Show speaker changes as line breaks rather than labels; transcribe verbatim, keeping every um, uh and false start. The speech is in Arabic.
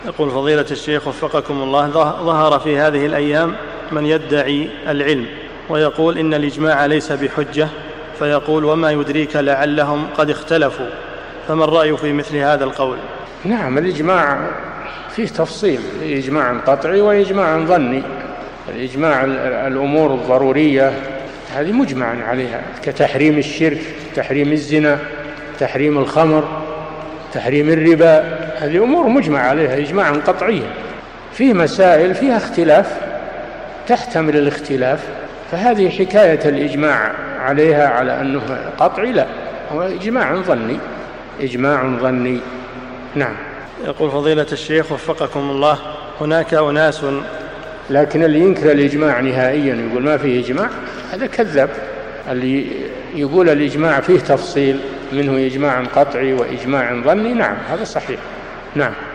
يقول فضيلة الشيخ وفقكم الله، ظهر في هذه الأيام من يدعي العلم ويقول إن الإجماع ليس بحجة، فيقول وما يدريك لعلهم قد اختلفوا، فما الرأي في مثل هذا القول؟
نعم، الإجماع فيه تفصيل، إجماع قطعي وإجماع ظني. الإجماع الأمور الضرورية هذه مجمع عليها كتحريم الشرك، تحريم الزنا، تحريم الخمر، تحريم الربا، هذه أمور مجمع عليها إجماعا قطعيا. فيه مسائل فيها اختلاف تحتمل الاختلاف، فهذه حكاية الإجماع عليها على أنه قطعي لا، هو إجماع ظني، إجماع ظني. نعم.
يقول فضيلة الشيخ وفقكم الله، هناك أناس،
لكن اللي ينكر الإجماع نهائيا يقول ما فيه إجماع هذا كذاب. اللي يقول الإجماع فيه تفصيل منه إجماع قطعي وإجماع ظني، نعم هذا صحيح. نعم.